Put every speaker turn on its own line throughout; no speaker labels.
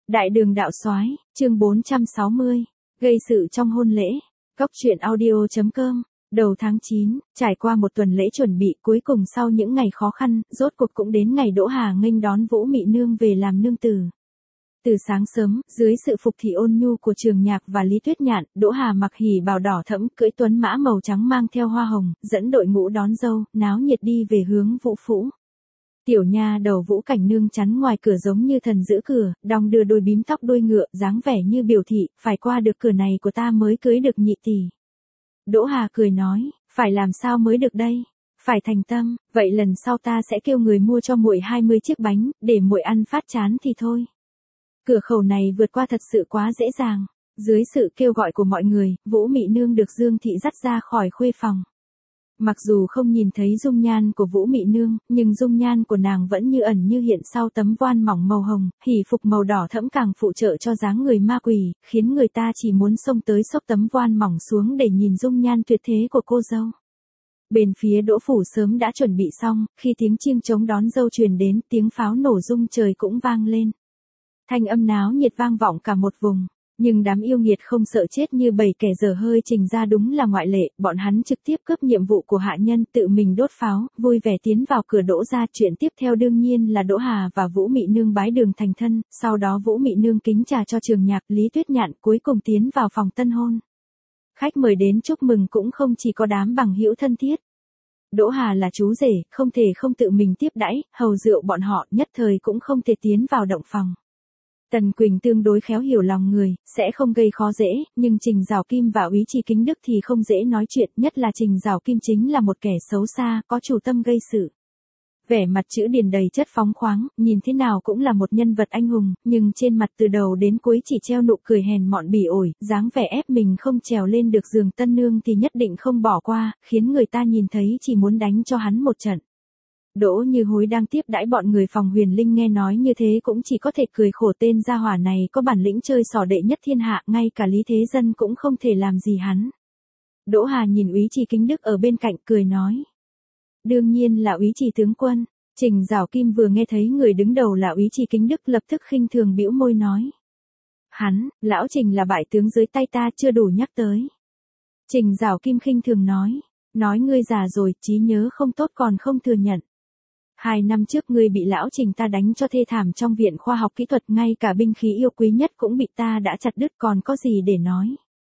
Đại đường đạo soái, chương 460, gây sự trong hôn lễ. Cốc truyện audio.com. Đầu tháng 9, trải qua một tuần lễ chuẩn bị, cuối cùng sau những ngày khó khăn, rốt cuộc cũng đến ngày Đỗ Hà nghênh đón Vũ Mị Nương về làm nương tử. Từ sáng sớm, dưới sự phục thị ôn nhu của Trường Nhạc và Lý Tuyết Nhạn, Đỗ Hà mặc hỉ bào đỏ thẫm, cưỡi tuấn mã màu trắng mang theo hoa hồng, dẫn đội ngũ đón dâu, náo nhiệt đi về hướng Vũ phủ. Tiểu nha đầu Vũ Cảnh Nương chắn ngoài cửa giống như thần giữ cửa, đong đưa đôi bím tóc đuôi ngựa, dáng vẻ như biểu thị, phải qua được cửa này của ta mới cưới được nhị tỷ. Đỗ Hà cười nói, phải làm sao mới được đây? Phải thành tâm, vậy lần sau ta sẽ kêu người mua cho muội 20 chiếc bánh, để muội ăn phát chán thì thôi. Cửa khẩu này vượt qua thật sự quá dễ dàng. Dưới sự kêu gọi của mọi người, Vũ Mị Nương được Dương Thị dắt ra khỏi khuê phòng. Mặc dù không nhìn thấy dung nhan của Vũ Mị Nương, nhưng dung nhan của nàng vẫn như ẩn như hiện sau tấm voan mỏng màu hồng, hỉ phục màu đỏ thẫm càng phụ trợ cho dáng người ma quỷ, khiến người ta chỉ muốn xông tới xốc tấm voan mỏng xuống để nhìn dung nhan tuyệt thế của cô dâu. Bên phía Đỗ phủ sớm đã chuẩn bị xong, khi tiếng chiêng trống đón dâu truyền đến, tiếng pháo nổ rung trời cũng vang lên. Thanh âm náo nhiệt vang vọng cả một vùng. Nhưng đám yêu nghiệt không sợ chết như bầy kẻ dở hơi Trình ra đúng là ngoại lệ, bọn hắn trực tiếp cướp nhiệm vụ của hạ nhân, tự mình đốt pháo, vui vẻ tiến vào cửa Đỗ ra. Chuyện tiếp theo đương nhiên là Đỗ Hà và Vũ Mị Nương bái đường thành thân, sau đó Vũ Mị Nương kính trà cho Trường Nhạc, Lý Tuyết Nhạn, cuối cùng tiến vào phòng tân hôn. Khách mời đến chúc mừng cũng không chỉ có đám bằng hữu thân thiết. Đỗ Hà là chú rể, không thể không tự mình tiếp đãi, hầu rượu bọn họ, nhất thời cũng không thể tiến vào động phòng. Tần Quỳnh tương đối khéo hiểu lòng người, sẽ không gây khó dễ, nhưng Trình Giảo Kim và Úy Chi Kính Đức thì không dễ nói chuyện, nhất là Trình Giảo Kim chính là một kẻ xấu xa, có chủ tâm gây sự. Vẻ mặt chữ điền đầy chất phóng khoáng, nhìn thế nào cũng là một nhân vật anh hùng, nhưng trên mặt từ đầu đến cuối chỉ treo nụ cười hèn mọn bỉ ổi, dáng vẻ ép mình không trèo lên được giường tân nương thì nhất định không bỏ qua, khiến người ta nhìn thấy chỉ muốn đánh cho hắn một trận. Đỗ Như Hối đang tiếp đãi bọn người phòng Huyền Linh nghe nói như thế cũng chỉ có thể cười khổ, tên gia hỏa này có bản lĩnh chơi xỏ đệ nhất thiên hạ, ngay cả Lý Thế Dân cũng không thể làm gì hắn. Đỗ Hà nhìn Úy Chi Kính Đức ở bên cạnh cười nói. Đương nhiên là Úy Chi tướng quân. Trình Giảo Kim vừa nghe thấy người đứng đầu là Úy Chi Kính Đức lập tức khinh thường bĩu môi nói. Hắn, lão Trình là bại tướng dưới tay ta, chưa đủ nhắc tới. Trình Giảo Kim khinh thường nói ngươi già rồi, trí nhớ không tốt còn không thừa nhận. 2 năm trước ngươi bị lão Trình ta đánh cho thê thảm trong viện khoa học kỹ thuật, ngay cả binh khí yêu quý nhất cũng bị ta đã chặt đứt, còn có gì để nói.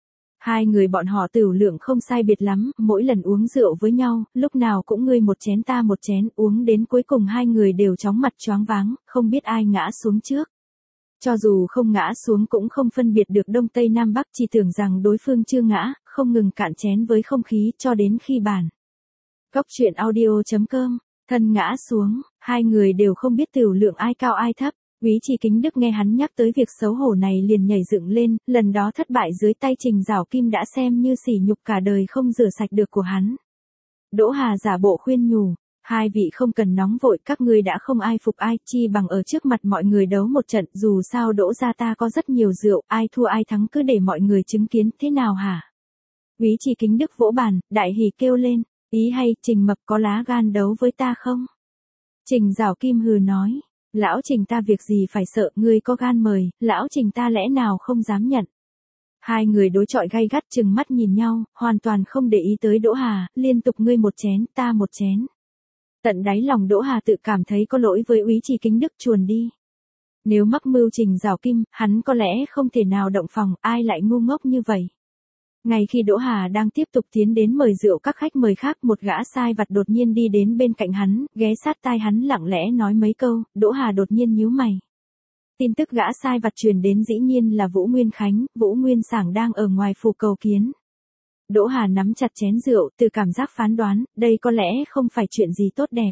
Hai người bọn họ tửu lượng không sai biệt lắm, mỗi lần uống rượu với nhau, lúc nào cũng ngươi một chén ta một chén, uống đến cuối cùng hai người đều chóng mặt choáng váng, không biết ai ngã xuống trước. Cho dù không ngã xuống cũng không phân biệt được đông tây nam bắc, chỉ tưởng rằng đối phương chưa ngã, không ngừng cạn chén với không khí cho đến khi bàn. Cốc truyện audio.com. Thân ngã xuống, hai người đều không biết tửu lượng ai cao ai thấp. Úy Chi Kính Đức nghe hắn nhắc tới việc xấu hổ này liền nhảy dựng lên, lần đó thất bại dưới tay Trình Giảo Kim đã xem như sỉ nhục cả đời không rửa sạch được của hắn. Đỗ Hà giả bộ khuyên nhủ, hai vị không cần nóng vội, các ngươi đã không ai phục ai, chi bằng ở trước mặt mọi người đấu một trận, dù sao Đỗ gia ta có rất nhiều rượu, ai thua ai thắng cứ để mọi người chứng kiến, thế nào hả? Úy Chi Kính Đức vỗ bàn, đại hỉ kêu lên. Ý hay, Trình Mập có lá gan đấu với ta không? Trình Giảo Kim hừ nói, lão Trình ta việc gì phải sợ, ngươi có gan mời, lão Trình ta lẽ nào không dám nhận. Hai người đối chọi gay gắt chừng mắt nhìn nhau, hoàn toàn không để ý tới Đỗ Hà, liên tục ngươi một chén, ta một chén. Tận đáy lòng Đỗ Hà tự cảm thấy có lỗi với Úy Chi Kính Đức, chuồn đi. Nếu mắc mưu Trình Giảo Kim, hắn có lẽ không thể nào động phòng, ai lại ngu ngốc như vậy. Ngay khi Đỗ Hà đang tiếp tục tiến đến mời rượu các khách mời khác, một gã sai vặt đột nhiên đi đến bên cạnh hắn, ghé sát tai hắn lặng lẽ nói mấy câu, Đỗ Hà đột nhiên nhíu mày. Tin tức gã sai vặt truyền đến dĩ nhiên là Vũ Nguyên Khánh, Vũ Nguyên Sảng đang ở ngoài phủ cầu kiến. Đỗ Hà nắm chặt chén rượu, từ cảm giác phán đoán, đây có lẽ không phải chuyện gì tốt đẹp.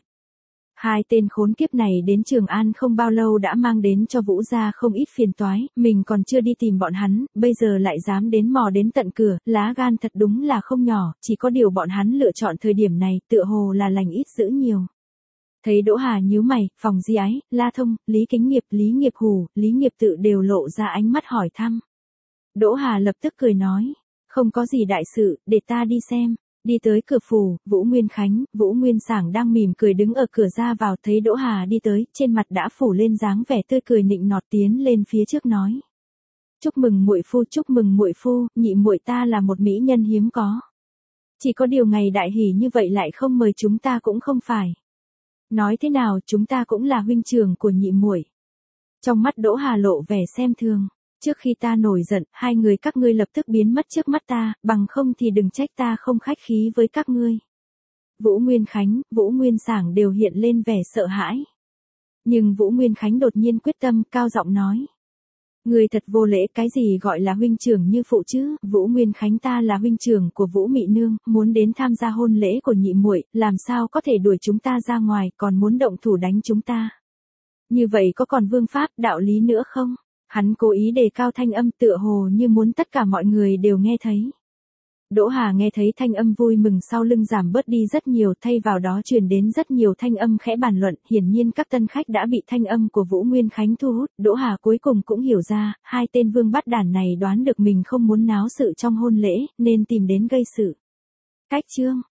Hai tên khốn kiếp này đến Trường An không bao lâu đã mang đến cho Vũ gia không ít phiền toái, mình còn chưa đi tìm bọn hắn, bây giờ lại dám đến mò đến tận cửa, lá gan thật đúng là không nhỏ, chỉ có điều bọn hắn lựa chọn thời điểm này, tựa hồ là lành ít dữ nhiều. Thấy Đỗ Hà nhíu mày, Phòng Di Ái, La Thông, Lý Kính Nghiệp, Lý Nghiệp Hủ, Lý Nghiệp Tự đều lộ ra ánh mắt hỏi thăm. Đỗ Hà lập tức cười nói, không có gì đại sự, để ta đi xem. Đi tới cửa phủ, Vũ Nguyên Khánh, Vũ Nguyên Sảng đang mỉm cười đứng ở cửa ra vào, thấy Đỗ Hà đi tới, trên mặt đã phủ lên dáng vẻ tươi cười nịnh nọt, tiến lên phía trước nói. Chúc mừng muội phu, nhị muội ta là một mỹ nhân hiếm có. Chỉ có điều ngày đại hỷ như vậy lại không mời chúng ta cũng không phải. Nói thế nào chúng ta cũng là huynh trưởng của nhị muội. Trong mắt Đỗ Hà lộ vẻ xem thường. Trước khi ta nổi giận, hai người các ngươi lập tức biến mất trước mắt ta, bằng không thì đừng trách ta không khách khí với các ngươi. Vũ Nguyên Khánh, Vũ Nguyên Sảng đều hiện lên vẻ sợ hãi. Nhưng Vũ Nguyên Khánh đột nhiên quyết tâm, cao giọng nói. Ngươi thật vô lễ, cái gì gọi là huynh trưởng như phụ chứ? Vũ Nguyên Khánh ta là huynh trưởng của Vũ Mị Nương, muốn đến tham gia hôn lễ của nhị muội, làm sao có thể đuổi chúng ta ra ngoài, còn muốn động thủ đánh chúng ta. Như vậy có còn vương pháp, đạo lý nữa không? Hắn cố ý đề cao thanh âm, tựa hồ như muốn tất cả mọi người đều nghe thấy. Đỗ Hà nghe thấy thanh âm vui mừng sau lưng giảm bớt đi rất nhiều, thay vào đó truyền đến rất nhiều thanh âm khẽ bàn luận, hiển nhiên các tân khách đã bị thanh âm của Vũ Nguyên Khánh thu hút. Đỗ Hà cuối cùng cũng hiểu ra, hai tên vương bắt đản này đoán được mình không muốn náo sự trong hôn lễ, nên tìm đến gây sự. Cách chương